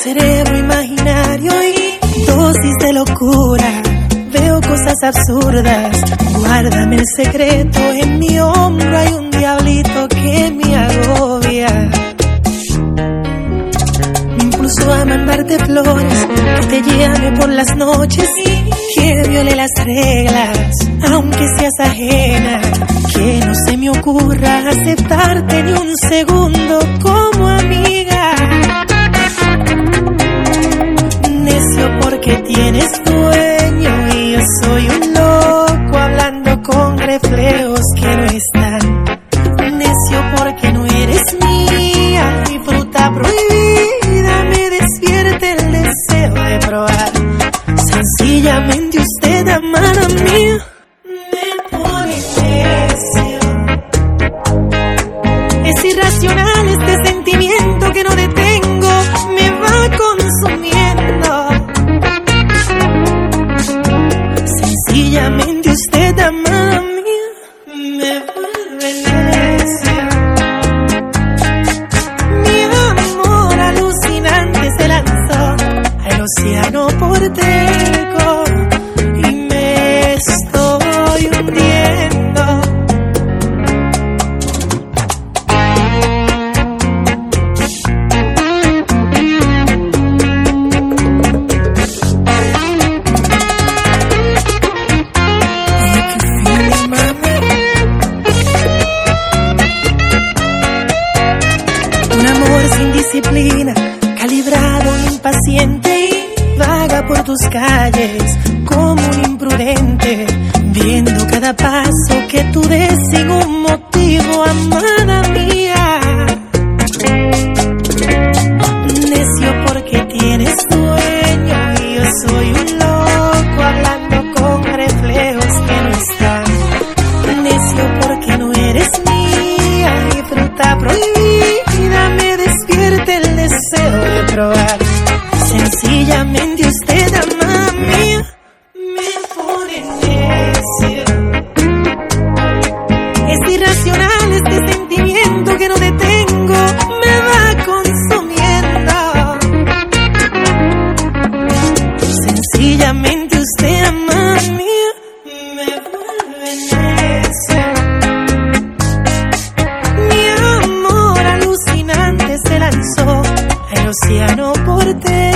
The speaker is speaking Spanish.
cerebro imaginario y dosis de locura. Veo cosas absurdas, guárdame el secreto. En mi hombro hay un diablito que me agobia. Me impulso a mandarte flores, que te llame por las noches, que viole las reglas, aunque seas ajena. Que no se me ocurra aceptarte ni un segundo como amiga. Necio porque tienes dueño y yo soy un loco hablando con reflejos que no están. Necio porque no eres mía, mi fruta prohibida me despierta el deseo de probar. Sencillamente usted, amada mía, me pone necio. Es irracional este sentimiento que no detengo, me va consumiendo. Sencillamente usted, amada mía, me vuelve necio. Mi amor alucinante se lanzó al océano Porteco y me estoy hundiendo. Sin disciplina, calibrado, impaciente y vaga por tus calles como un imprudente, viendo cada paso que tú des sin un motivo, amada mía. Necio porque tienes dueño y yo soy un loco hablando con reflejos que no están. Necio porque no eres mía, mi fruta prohibida me despierta el deseo de probar. Sencillamente usted, amada mía, me pone necio. Es irracional este sentimiento que no detengo, me va consumiendo. Sencillamente usted, amada mía, me vuelve necio. Mi amor alucinante se lanzó al océano Porteco